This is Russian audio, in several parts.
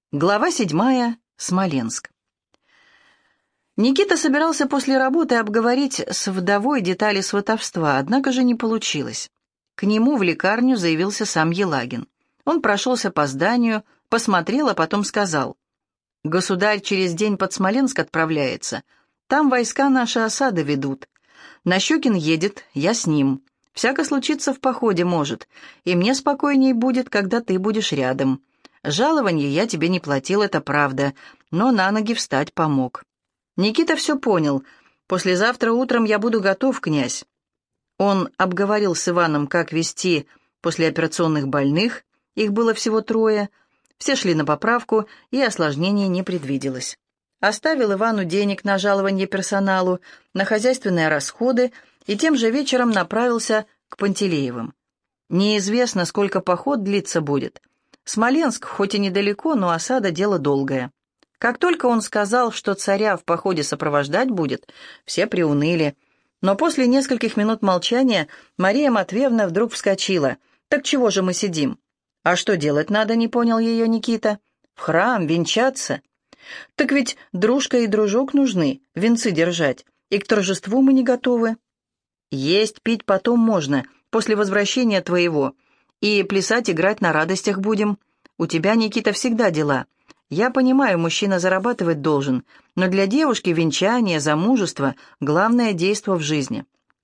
Глава 7. Смоленск. Никита собирался после работы обговорить с вдовой детали сватовства, однако же не получилось. К нему в лекарню заявился сам Елагин. Он прошелся по зданию, посмотрел, а потом сказал: «Государь через день под Смоленск отправляется. Там войска наши осады ведут. Нащекин едет, я с ним. Всяко случиться в походе может, и мне спокойней будет, когда ты будешь рядом. Жалованье я тебе не платил, это правда, но на ноги встать помог». Никита все понял. «Послезавтра утром я буду готов, князь». Он обговорил с Иваном, как вести послеоперационных больных, их было всего 3, все шли на поправку, и осложнений не предвиделось. Оставил Ивану денег на жалование персоналу, на хозяйственные расходы, и тем же вечером направился к Пантелеевым. Неизвестно, сколько поход длиться будет. Смоленск хоть и недалеко, но осада — дело долгое. Как только он сказал, что царя в походе сопровождать будет, все приуныли. Но после нескольких минут молчания Мария Матвеевна вдруг вскочила. «Так чего же мы сидим?» «А что делать надо?» — не понял ее Никита. «В храм, венчаться». «Так ведь дружка и дружок нужны, венцы держать, и к торжеству мы не готовы». «Есть, пить потом можно, после возвращения твоего, и плясать, играть на радостях будем. У тебя, Никита, всегда дела. Я понимаю, мужчина зарабатывать должен, но для девушки венчание, замужество — главное действо в жизни».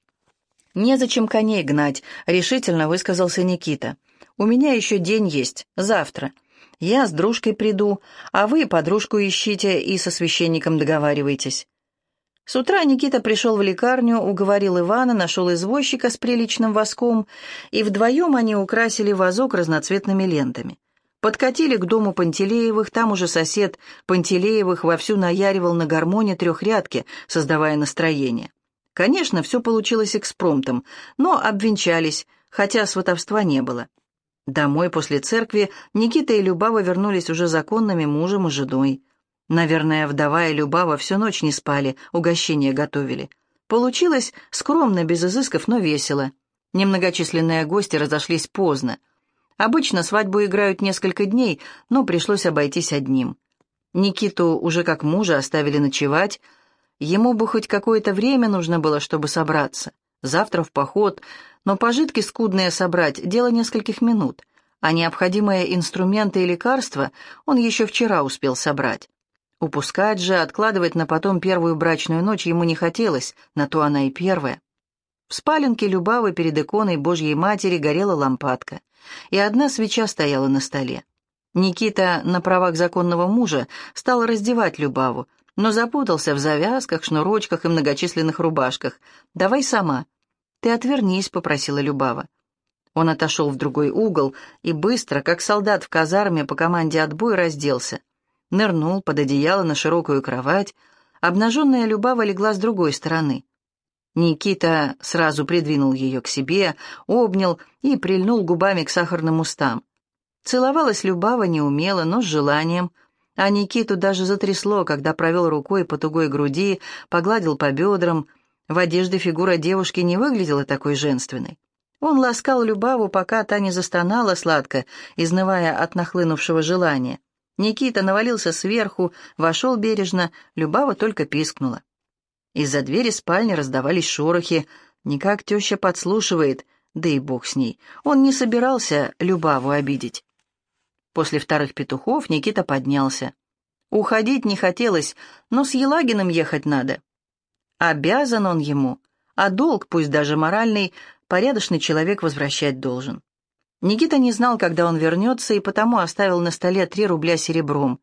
«Незачем коней гнать», — решительно высказался Никита. «У меня еще день есть, завтра. Я с дружкой приду, а вы подружку ищите и со священником договаривайтесь». С утра Никита пришел в лекарню, уговорил Ивана, нашел извозчика с приличным воском, и вдвоем они украсили вазок разноцветными лентами. Подкатили к дому Пантелеевых, там уже сосед Пантелеевых вовсю наяривал на гармоне трехрядки, создавая настроение. Конечно, все получилось экспромтом, но обвенчались, хотя сватовства не было. Домой после церкви Никита и Любава вернулись уже законными мужем и женой. Наверное, вдова и Любава всю ночь не спали, угощения готовили. Получилось скромно, без изысков, но весело. Немногочисленные гости разошлись поздно. Обычно свадьбу играют несколько дней, но пришлось обойтись одним. Никиту уже как мужа оставили ночевать. Ему бы хоть какое-то время нужно было, чтобы собраться. Завтра в поход, но пожитки скудные собрать — дело нескольких минут, а необходимые инструменты и лекарства он еще вчера успел собрать. Упускать же, откладывать на потом первую брачную ночь ему не хотелось, на то она и первая. В спаленке Любавы перед иконой Божьей Матери горела лампадка, и одна свеча стояла на столе. Никита на правах законного мужа стал раздевать Любаву, но запутался в завязках, шнурочках и многочисленных рубашках. «Давай сама». «Ты отвернись», — попросила Любава. Он отошел в другой угол и быстро, как солдат в казарме по команде «отбой», разделся. Нырнул под одеяло на широкую кровать. Обнаженная Любава легла с другой стороны. Никита сразу придвинул ее к себе, обнял и прильнул губами к сахарным устам. Целовалась Любава неумело, но с желанием, а Никиту даже затрясло, когда провел рукой по тугой груди, погладил по бедрам. В одежде фигура девушки не выглядела такой женственной. Он ласкал Любаву, пока та не застонала сладко, изнывая от нахлынувшего желания. Никита навалился сверху, вошел бережно, Любава только пискнула. Из-за двери спальни раздавались шорохи. Никак теща подслушивает, да и бог с ней. Он не собирался Любаву обидеть. После вторых петухов Никита поднялся. Уходить не хотелось, но с Елагиным ехать надо. Обязан он ему, а долг, пусть даже моральный, порядочный человек возвращать должен. Никита не знал, когда он вернется, и потому оставил на столе 3 рубля серебром.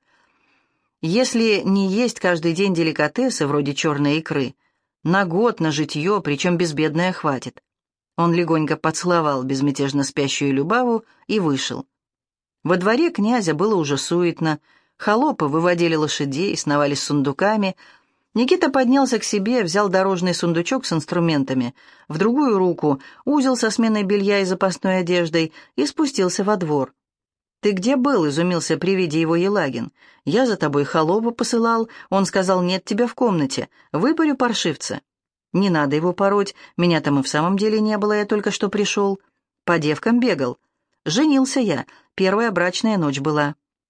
Если не есть каждый день деликатесы, вроде черной икры, на год, на житье, причем безбедное, хватит. Он легонько поцеловал безмятежно спящую Любаву и вышел. Во дворе князя было уже суетно, холопы выводили лошадей, сновали с сундуками. Никита поднялся к себе, взял дорожный сундучок с инструментами, в другую руку узел со сменой белья и запасной одеждой и спустился во двор. «Ты где был?» — изумился при виде его Елагин. «Я за тобой холопа посылал. Он сказал, нет тебя в комнате. Выпарю паршивца». «Не надо его пороть. Меня там и в самом деле не было, я только что пришел. По девкам бегал. Женился я. Первая брачная ночь была».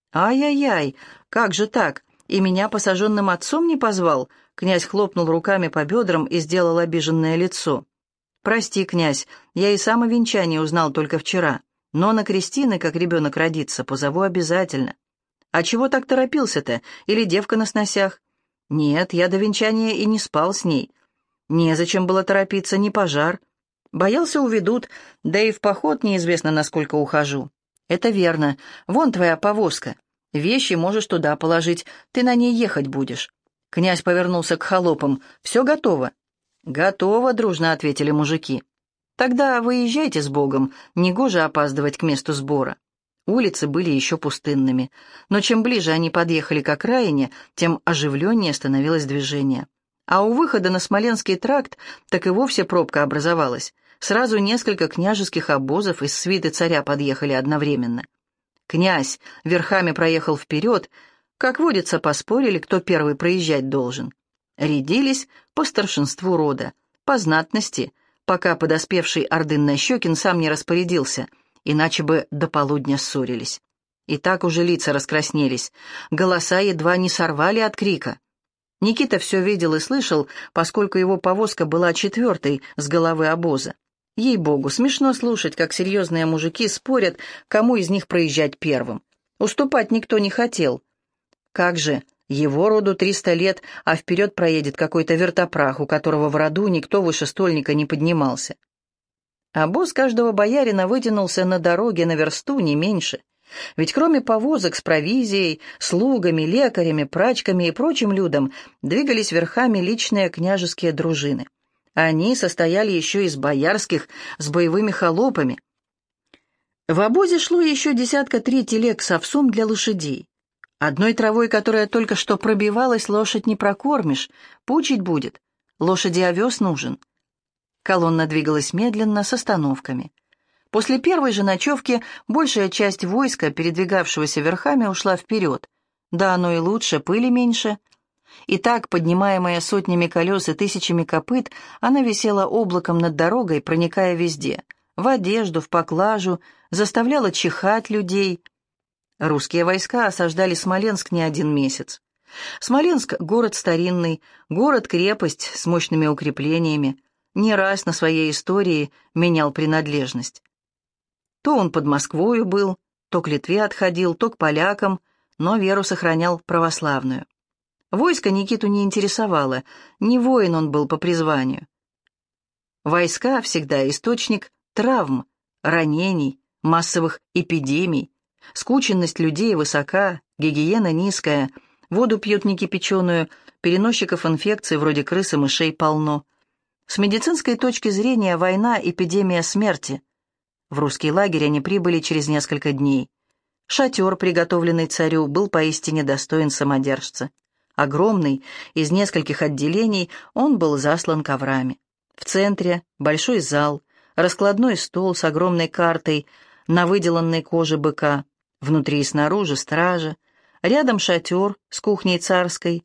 «Ай-яй-яй, как же так? И меня посаженным отцом не позвал?» Князь хлопнул руками по бедрам и сделал обиженное лицо. «Прости, князь, я и сам о венчании узнал только вчера. Но на крестины, как ребенок родится, позову обязательно». «А чего так торопился-то? Или девка на сносях?» «Нет, я до венчания и не спал с ней». «Незачем было торопиться, не пожар». «Боялся, уведут, да и в поход неизвестно, насколько ухожу». «Это верно. Вон твоя повозка. Вещи можешь туда положить, ты на ней ехать будешь». Князь повернулся к холопам. «Все готово?» «Готово», — дружно ответили мужики. «Тогда выезжайте с Богом, негоже опаздывать к месту сбора». Улицы были еще пустынными, но чем ближе они подъехали к окраине, тем оживленнее становилось движение. А у выхода на Смоленский тракт так и вовсе пробка образовалась. Сразу несколько княжеских обозов из свиты царя подъехали одновременно. Князь верхами проехал вперед, как водится, поспорили, кто первый проезжать должен. Рядились по старшинству рода, по знатности, пока подоспевший Ордын-Нащекин сам не распорядился, иначе бы до полудня ссорились. И так уже лица раскраснелись, голоса едва не сорвали от крика. Никита все видел и слышал, поскольку его повозка была четвертой с головы обоза. Ей-богу, смешно слушать, как серьезные мужики спорят, кому из них проезжать первым. Уступать никто не хотел. Как же, его роду 300 лет, а вперед проедет какой-то вертопрах, у которого в роду никто выше стольника не поднимался. Обоз каждого боярина вытянулся на дороге на версту, не меньше. Ведь кроме повозок с провизией, слугами, лекарями, прачками и прочим людом двигались верхами личные княжеские дружины. Они состояли еще из боярских с боевыми холопами. В обозе шло еще 3 телег с овсом для лошадей. Одной травой, которая только что пробивалась, лошадь не прокормишь, пучить будет. Лошади овес нужен. Колонна двигалась медленно, с остановками. После первой же ночевки большая часть войска, передвигавшегося верхами, ушла вперед. Да, оно и лучше, пыли меньше. И так, поднимаемая сотнями колес и тысячами копыт, она висела облаком над дорогой, проникая везде. В одежду, в поклажу, заставляла чихать людей. Русские войска осаждали Смоленск не 1 месяц. Смоленск — город старинный, город-крепость с мощными укреплениями. Не раз на своей истории менял принадлежность. То он под Москвою был, то к Литве отходил, то к полякам, но веру сохранял православную. Войско Никиту не интересовало, не воин он был по призванию. Войска всегда источник травм, ранений, массовых эпидемий. Скученность людей высока, гигиена низкая, воду пьют некипяченую, переносчиков инфекций вроде крыс и мышей полно. С медицинской точки зрения война — эпидемия смерти. В русский лагерь они прибыли через несколько дней. Шатер, приготовленный царю, был поистине достоин самодержца. Огромный, из нескольких отделений, он был заслан коврами. В центре большой зал, раскладной стол с огромной картой на выделанной коже быка, внутри и снаружи стража, рядом шатер с кухней царской,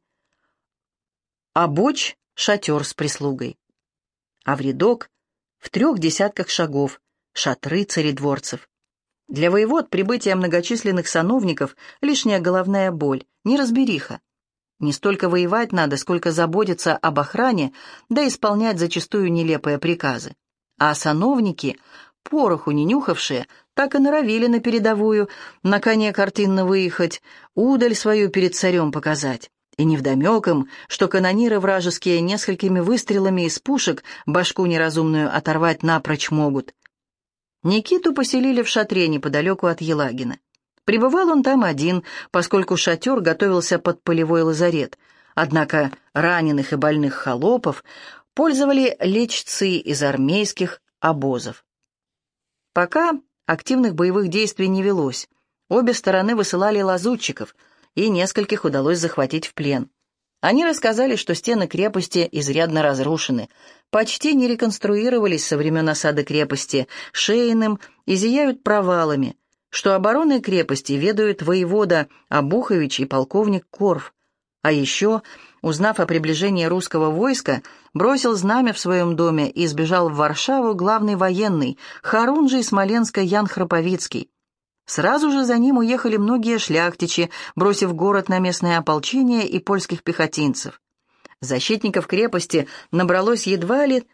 а боч — шатер с прислугой. А в рядок, в 3 десятках шагов, шатры царедворцев. Для воевод прибытие многочисленных сановников — лишняя головная боль, неразбериха. Не столько воевать надо, сколько заботиться об охране, да исполнять зачастую нелепые приказы. А сановники, пороху не нюхавшие, так и норовили на передовую, на коне картинно выехать, удаль свою перед царем показать. И невдомек им, что канониры вражеские несколькими выстрелами из пушек башку неразумную оторвать напрочь могут. Никиту поселили в шатре неподалеку от Елагина. Пребывал он там один, поскольку шатер готовился под полевой лазарет, однако раненых и больных холопов пользовали лечцы из армейских обозов. Пока активных боевых действий не велось, обе стороны высылали лазутчиков, и нескольких удалось захватить в плен. Они рассказали, что стены крепости изрядно разрушены, почти не реконструировались со времен осады крепости Шейным и зияют провалами, что обороной крепости ведают воевода Обухович и полковник Корф. А еще, узнав о приближении русского войска, бросил знамя в своем доме и сбежал в Варшаву главный военный, хорунжий Смоленска Ян Храповицкий. Сразу же за ним уехали многие шляхтичи, бросив город на местное ополчение и польских пехотинцев. Защитников крепости набралось едва ли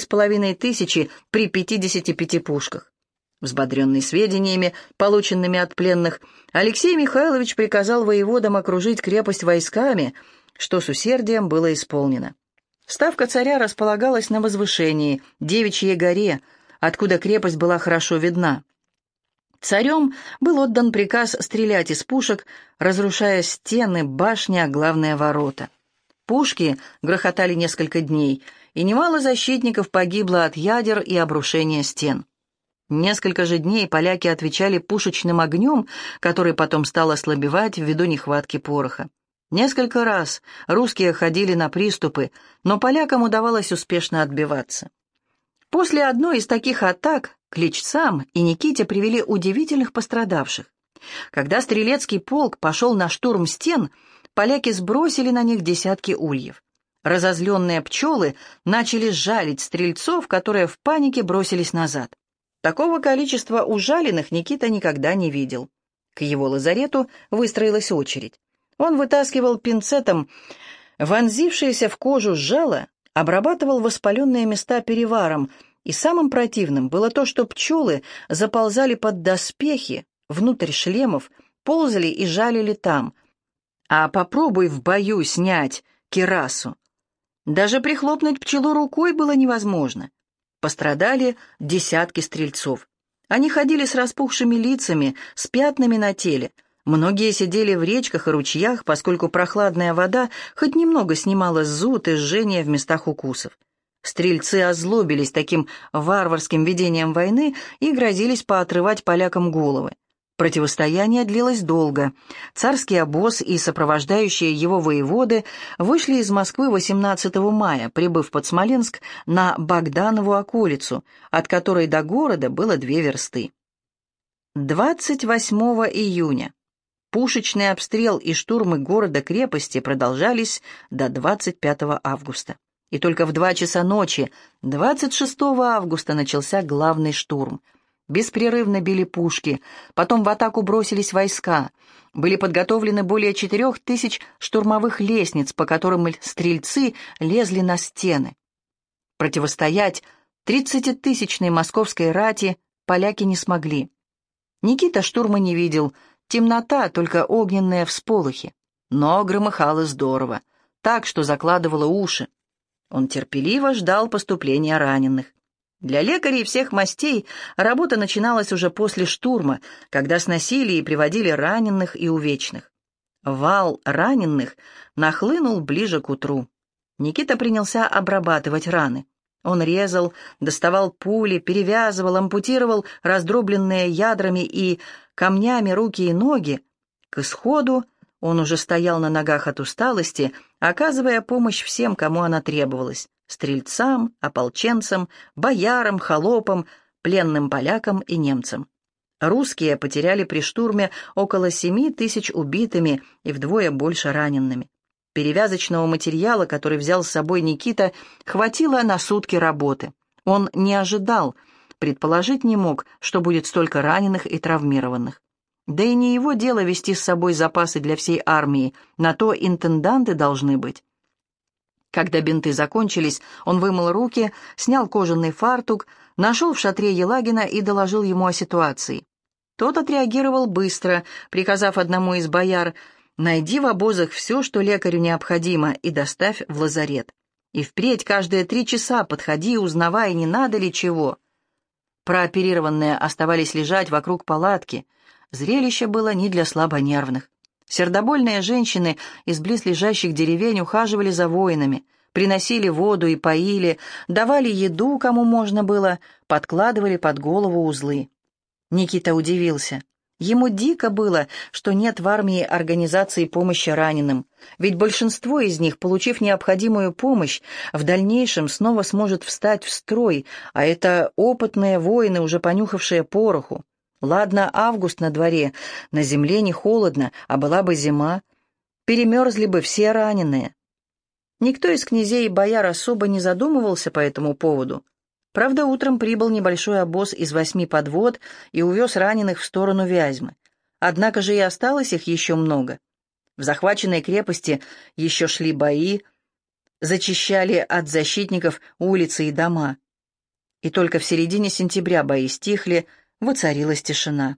3500 при 55 пушках. Взбодренный сведениями, полученными от пленных, Алексей Михайлович приказал воеводам окружить крепость войсками, что с усердием было исполнено. Ставка царя располагалась на возвышении, Девичьей горе, откуда крепость была хорошо видна. Царем был отдан приказ стрелять из пушек, разрушая стены, башни, а главное ворота. Пушки грохотали несколько дней, и немало защитников погибло от ядер и обрушения стен. Несколько же дней поляки отвечали пушечным огнем, который потом стал ослабевать ввиду нехватки пороха. Несколько раз русские ходили на приступы, но полякам удавалось успешно отбиваться. После одной из таких атак Клич сам и Никите привели удивительных пострадавших. Когда стрелецкий полк пошел на штурм стен, поляки сбросили на них десятки ульев. Разозленные пчелы начали жалить стрельцов, которые в панике бросились назад. Такого количества ужаленных Никита никогда не видел. К его лазарету выстроилась очередь. Он вытаскивал пинцетом вонзившиеся в кожу жало, обрабатывал воспаленные места переваром, и самым противным было то, что пчелы заползали под доспехи, внутрь шлемов, ползали и жалили там. А попробуй в бою снять кирасу. Даже прихлопнуть пчелу рукой было невозможно. Пострадали десятки стрельцов. Они ходили с распухшими лицами, с пятнами на теле. Многие сидели в речках и ручьях, поскольку прохладная вода хоть немного снимала зуд и жжение в местах укусов. Стрельцы озлобились таким варварским ведением войны и грозились поотрывать полякам головы. Противостояние длилось долго. Царский обоз и сопровождающие его воеводы вышли из Москвы 18 мая, прибыв под Смоленск на Богданову околицу, от которой до города было 2 версты. 28 июня. Пушечный обстрел и штурмы города-крепости продолжались до 25 августа. И только в 2 часа ночи, 26 августа, начался главный штурм. Беспрерывно били пушки, потом в атаку бросились войска. Были подготовлены более 4000 штурмовых лестниц, по которым стрельцы лезли на стены. Противостоять 30-тысячной московской рати поляки не смогли. Никита штурма не видел, темнота, только огненные всполохи. Но громыхало здорово, так, что закладывало уши. Он терпеливо ждал поступления раненых. Для лекарей всех мастей работа начиналась уже после штурма, когда сносили и приводили раненых и увечных. Вал раненых нахлынул ближе к утру. Никита принялся обрабатывать раны. Он резал, доставал пули, перевязывал, ампутировал раздробленные ядрами и камнями руки и ноги. К исходу он уже стоял на ногах от усталости, оказывая помощь всем, кому она требовалась. Стрельцам, ополченцам, боярам, холопам, пленным полякам и немцам. Русские потеряли при штурме около 7000 убитыми и вдвое больше ранеными. Перевязочного материала, который взял с собой Никита, хватило на сутки работы. Он не ожидал, предположить не мог, что будет столько раненых и травмированных. Да и не его дело вести с собой запасы для всей армии, на то интенданты должны быть. Когда бинты закончились, он вымыл руки, снял кожаный фартук, нашел в шатре Елагина и доложил ему о ситуации. Тот отреагировал быстро, приказав одному из бояр: «Найди в обозах все, что лекарю необходимо, и доставь в лазарет. И впредь каждые 3 часа подходи, узнавай, не надо ли чего». Прооперированные оставались лежать вокруг палатки. Зрелище было не для слабонервных. Сердобольные женщины из близлежащих деревень ухаживали за воинами, приносили воду и поили, давали еду, кому можно было, подкладывали под голову узлы. Никита удивился. Ему дико было, что нет в армии организации помощи раненым, ведь большинство из них, получив необходимую помощь, в дальнейшем снова сможет встать в строй, а это опытные воины, уже понюхавшие пороху. Ладно, август на дворе, на земле не холодно, а была бы зима. Перемерзли бы все раненые. Никто из князей и бояр особо не задумывался по этому поводу. Правда, утром прибыл небольшой обоз из 8 подвод и увез раненых в сторону Вязьмы. Однако же и осталось их еще много. В захваченной крепости еще шли бои, зачищали от защитников улицы и дома. И только в середине сентября бои стихли, воцарилась тишина.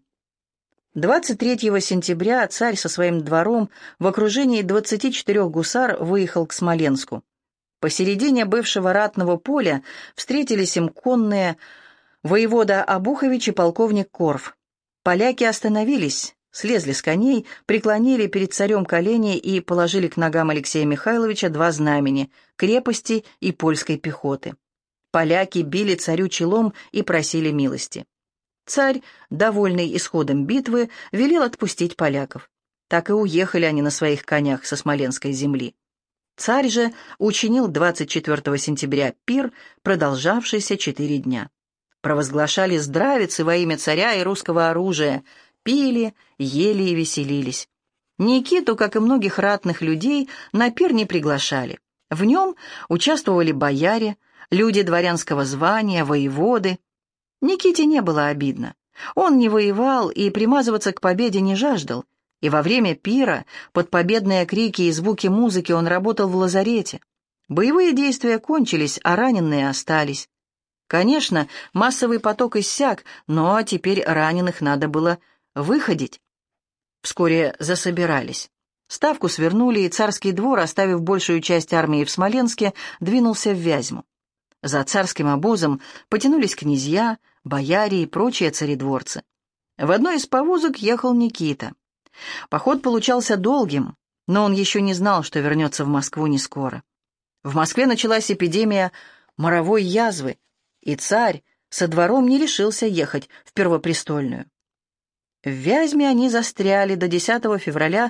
23 сентября царь со своим двором в окружении 24 гусар выехал к Смоленску. Посередине бывшего ратного поля встретились им конные воевода Обухович и полковник Корф. Поляки остановились, слезли с коней, преклонили перед царем колени и положили к ногам Алексея Михайловича 2 знамени — крепости и польской пехоты. Поляки били царю челом и просили милости. Царь, довольный исходом битвы, велел отпустить поляков. Так и уехали они на своих конях со Смоленской земли. Царь же учинил 24 сентября пир, продолжавшийся 4 дня. Провозглашали здравицы во имя царя и русского оружия, пили, ели и веселились. Никиту, как и многих ратных людей, на пир не приглашали. В нем участвовали бояре, люди дворянского звания, воеводы. Никите не было обидно. Он не воевал и примазываться к победе не жаждал. И во время пира, под победные крики и звуки музыки, он работал в лазарете. Боевые действия кончились, а раненые остались. Конечно, массовый поток иссяк, но теперь раненых надо было выходить. Вскоре засобирались. Ставку свернули, и царский двор, оставив большую часть армии в Смоленске, двинулся в Вязьму. За царским обозом потянулись князья, бояре и прочие царедворцы. В одной из повозок ехал Никита. Поход получался долгим, но он еще не знал, что вернется в Москву не скоро. В Москве началась эпидемия моровой язвы, и царь со двором не решился ехать в Первопрестольную. В Вязьме они застряли до 10 февраля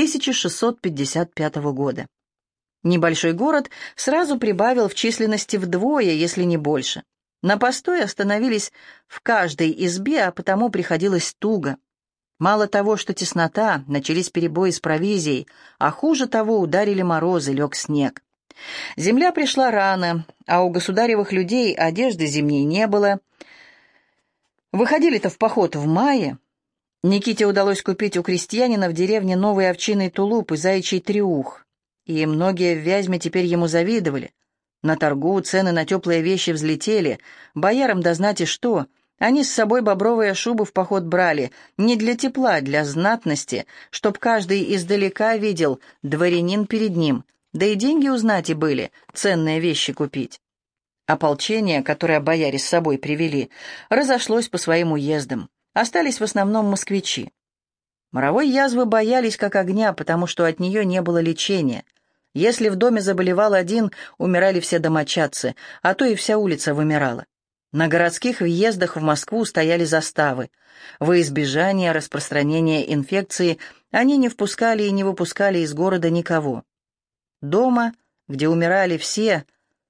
1655 года. Небольшой город сразу прибавил в численности вдвое, если не больше. На постой остановились в каждой избе, а потому приходилось туго. Мало того, что теснота, начались перебои с провизией, а хуже того, ударили морозы, лег снег. Земля пришла рано, а у государевых людей одежды зимней не было. Выходили-то в поход в мае. Никите удалось купить у крестьянина в деревне новый овчинный тулуп и заячий треух, и многие в Вязьме теперь ему завидовали. На торгу цены на теплые вещи взлетели, боярам да знати что. Они с собой бобровые шубы в поход брали, не для тепла, для знатности, чтоб каждый издалека видел, дворянин перед ним, да и деньги у знати были, ценные вещи купить. Ополчение, которое бояре с собой привели, разошлось по своим уездам, остались в основном москвичи. Моровой язвы боялись как огня, потому что от нее не было лечения. Если в доме заболевал один, умирали все домочадцы, а то и вся улица вымирала. На городских въездах в Москву стояли заставы. Во избежание распространения инфекции они не впускали и не выпускали из города никого. Дома, где умирали все,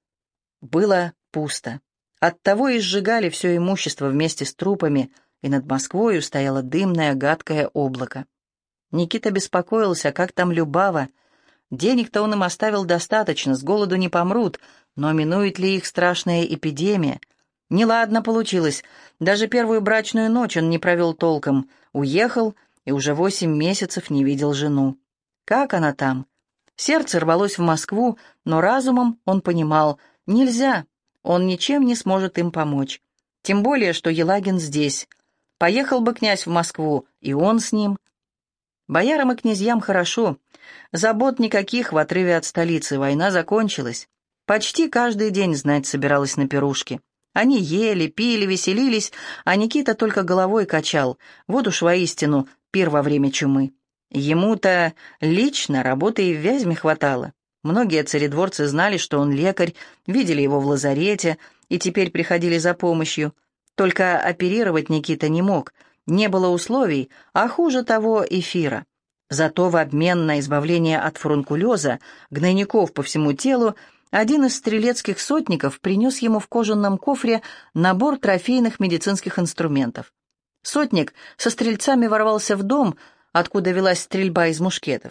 было пусто. Оттого и сжигали все имущество вместе с трупами, и над Москвою стояло дымное гадкое облако. Никита беспокоился, как там Любава. Денег-то он им оставил достаточно, с голоду не помрут, но минует ли их страшная эпидемия? Неладно получилось. Даже первую брачную ночь он не провел толком. Уехал и уже 8 месяцев не видел жену. Как она там? Сердце рвалось в Москву, но разумом он понимал, нельзя, он ничем не сможет им помочь. Тем более, что Елагин здесь. Поехал бы князь в Москву, и он с ним. Боярам и князьям хорошо. Забот никаких в отрыве от столицы, война закончилась. Почти каждый день знать собиралась на пирушки. Они ели, пили, веселились, а Никита только головой качал. Вот уж воистину пир во время чумы. Ему-то лично работы и в Вязьме хватало. Многие царедворцы знали, что он лекарь, видели его в лазарете и теперь приходили за помощью. Только оперировать Никита не мог, не было условий, а хуже того эфира. Зато в обмен на избавление от фурункулеза, гнойников по всему телу, один из стрелецких сотников принес ему в кожаном кофре набор трофейных медицинских инструментов. Сотник со стрельцами ворвался в дом, откуда велась стрельба из мушкетов.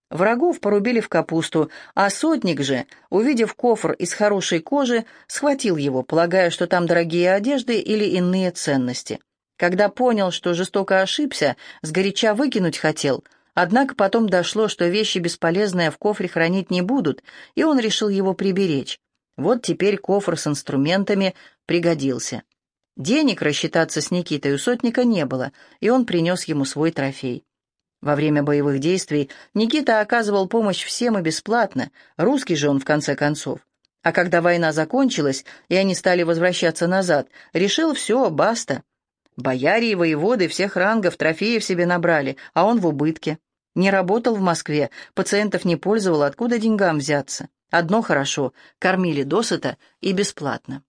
Врагов порубили в капусту, а сотник же, увидев кофр из хорошей кожи, схватил его, полагая, что там дорогие одежды или иные ценности. Когда понял, что жестоко ошибся, сгоряча выкинуть хотел, однако потом дошло, что вещи бесполезные в кофре хранить не будут, и он решил его приберечь. Вот теперь кофр с инструментами пригодился. Денег рассчитаться с Никитой у сотника не было, и он принес ему свой трофей. Во время боевых действий Никита оказывал помощь всем и бесплатно, русский же он в конце концов. А когда война закончилась, и они стали возвращаться назад, решил все, баста. Бояре и воеводы всех рангов трофеев себе набрали, а он в убытке. Не работал в Москве, пациентов не пользовал, откуда деньгам взяться. Одно хорошо, кормили досыта и бесплатно.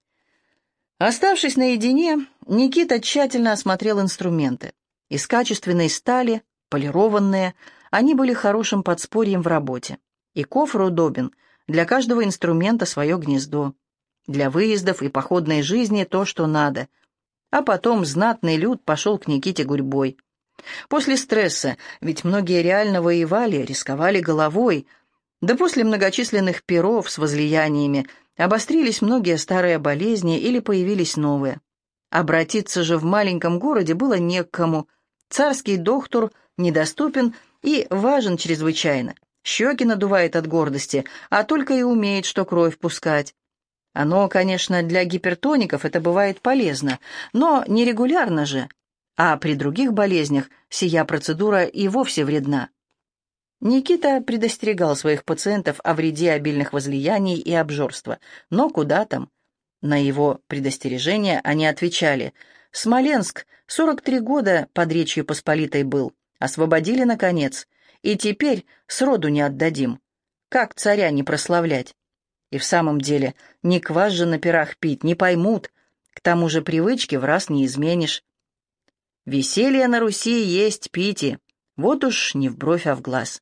Оставшись наедине, Никита тщательно осмотрел инструменты. Из качественной стали, полированные, они были хорошим подспорьем в работе. И кофр удобен, для каждого инструмента свое гнездо. Для выездов и походной жизни то, что надо. А потом знатный люд пошел к Никите гурьбой. После стресса, ведь многие реально воевали, рисковали головой, да после многочисленных пиров с возлияниями обострились многие старые болезни или появились новые. Обратиться же в маленьком городе было не к кому. Царский доктор недоступен и важен чрезвычайно. Щеки надувает от гордости, а только и умеет, что кровь пускать. Оно, конечно, для гипертоников это бывает полезно, но не регулярно же, а при других болезнях сия процедура и вовсе вредна. Никита предостерегал своих пациентов о вреде обильных возлияний и обжорства, но куда там? На его предостережение они отвечали: «Смоленск 43 года под Речью Посполитой был, освободили, наконец, и теперь сроду не отдадим. Как царя не прославлять?» И в самом деле, не квас же на пирах пить, не поймут, к тому же привычки враз не изменишь. Веселье на Руси есть пити, вот уж не в бровь, а в глаз.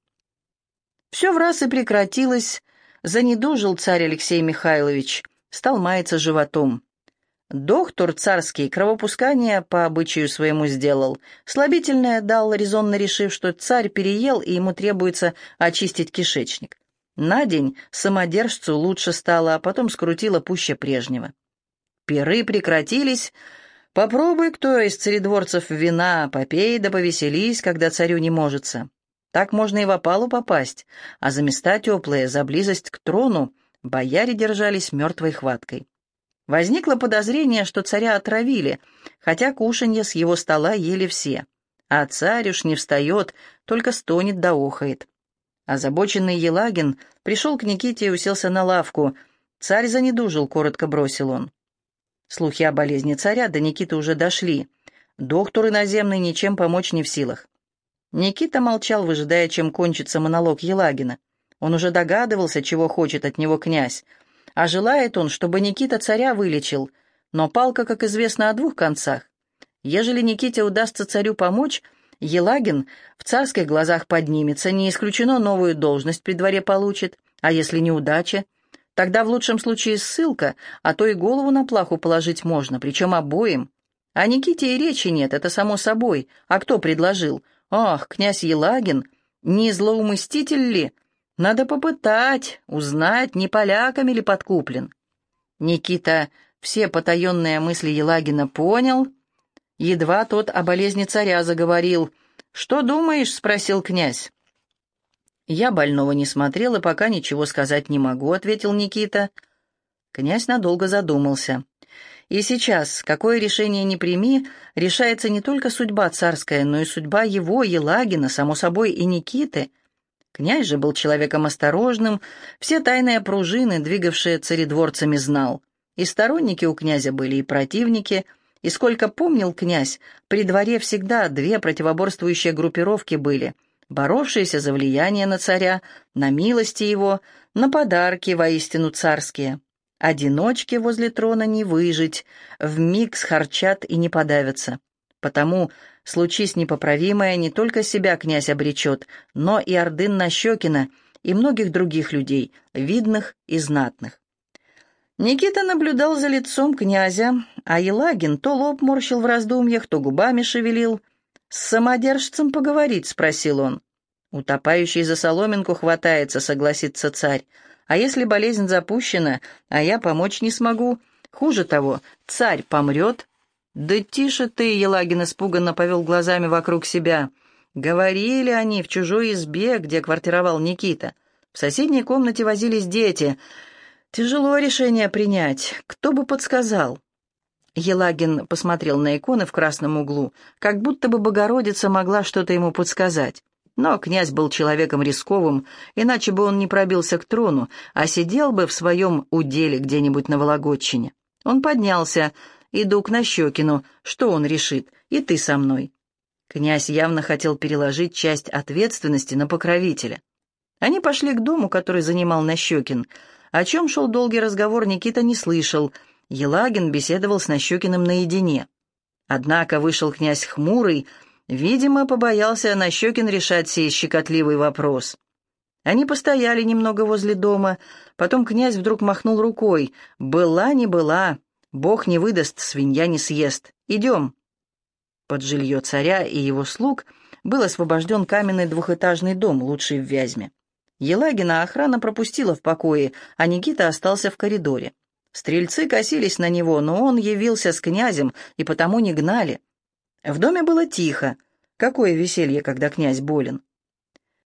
Все враз и прекратилось, занедужил царь Алексей Михайлович, стал маяться животом. Доктор царский кровопускание по обычаю своему сделал, слабительное дал, резонно решив, что царь переел и ему требуется очистить кишечник. На день самодержцу лучше стало, а потом скрутило пуще прежнего. Пиры прекратились. Попробуй кто из царедворцев вина, попей да повеселись, когда царю не можется. Так можно и в опалу попасть, а за места теплые, за близость к трону бояре держались мертвой хваткой. Возникло подозрение, что царя отравили, хотя кушанье с его стола ели все. А царь уж не встает, только стонет да охает. Озабоченный Елагин пришел к Никите и уселся на лавку. «Царь занедужил», — коротко бросил он. Слухи о болезни царя до Никиты уже дошли. Доктор иноземный ничем помочь не в силах. Никита молчал, выжидая, чем кончится монолог Елагина. Он уже догадывался, чего хочет от него князь. А желает он, чтобы Никита царя вылечил. Но палка, как известно, о двух концах. Ежели Никите удастся царю помочь, Елагин в царских глазах поднимется, не исключено, новую должность при дворе получит. А если неудача, тогда в лучшем случае ссылка, а то и голову на плаху положить можно, причем обоим. О Никите и речи нет, это само собой. А кто предложил? Ах, князь Елагин, не злоумыститель ли? Надо попытать, узнать, не поляками ли подкуплен. Никита все потаенные мысли Елагина понял. Едва тот о болезни царя заговорил. «Что думаешь?» — спросил князь. «Я больного не смотрел и пока ничего сказать не могу», — ответил Никита. Князь надолго задумался. И сейчас, какое решение ни прими, решается не только судьба царская, но и судьба его, Елагина, само собой, и Никиты. Князь же был человеком осторожным, все тайные пружины, двигавшие царедворцами, знал. И сторонники у князя были, и противники, и сколько помнил князь, при дворе всегда две противоборствующие группировки были, боровшиеся за влияние на царя, на милости его, на подарки воистину царские. Одиночке возле трона не выжить, вмиг схарчат и не подавятся. Потому, случись непоправимое, не только себя князь обречет, но и Ордын-Нащекина, и многих других людей, видных и знатных. Никита наблюдал за лицом князя, а Елагин то лоб морщил в раздумьях, то губами шевелил. «С самодержцем поговорить?» — спросил он. «Утопающий за соломинку хватается», — согласится царь. «А если болезнь запущена, а я помочь не смогу? Хуже того, царь помрет». «Да тише ты!» — Елагин испуганно повел глазами вокруг себя. Говорили они в чужой избе, где квартировал Никита. В соседней комнате возились дети. Тяжело решение принять. Кто бы подсказал? Елагин посмотрел на иконы в красном углу, как будто бы Богородица могла что-то ему подсказать. Но князь был человеком рисковым, иначе бы он не пробился к трону, а сидел бы в своем уделе где-нибудь на Вологодчине. Он поднялся. «Иду к Нащекину. Что он решит? И ты со мной». Князь явно хотел переложить часть ответственности на покровителя. Они пошли к дому, который занимал Нащекин. О чем шел долгий разговор, Никита не слышал. Елагин беседовал с Нащекиным наедине. Однако вышел князь хмурый. Видимо, побоялся Нащекин решать сей щекотливый вопрос. Они постояли немного возле дома. Потом князь вдруг махнул рукой. «Была не была. Бог не выдаст, свинья не съест. Идем». Под жилье царя и его слуг был освобожден каменный двухэтажный дом, лучший в Вязьме. Елагина охрана пропустила в покое, а Никита остался в коридоре. Стрельцы косились на него, но он явился с князем, и потому не гнали. В доме было тихо. Какое веселье, когда князь болен.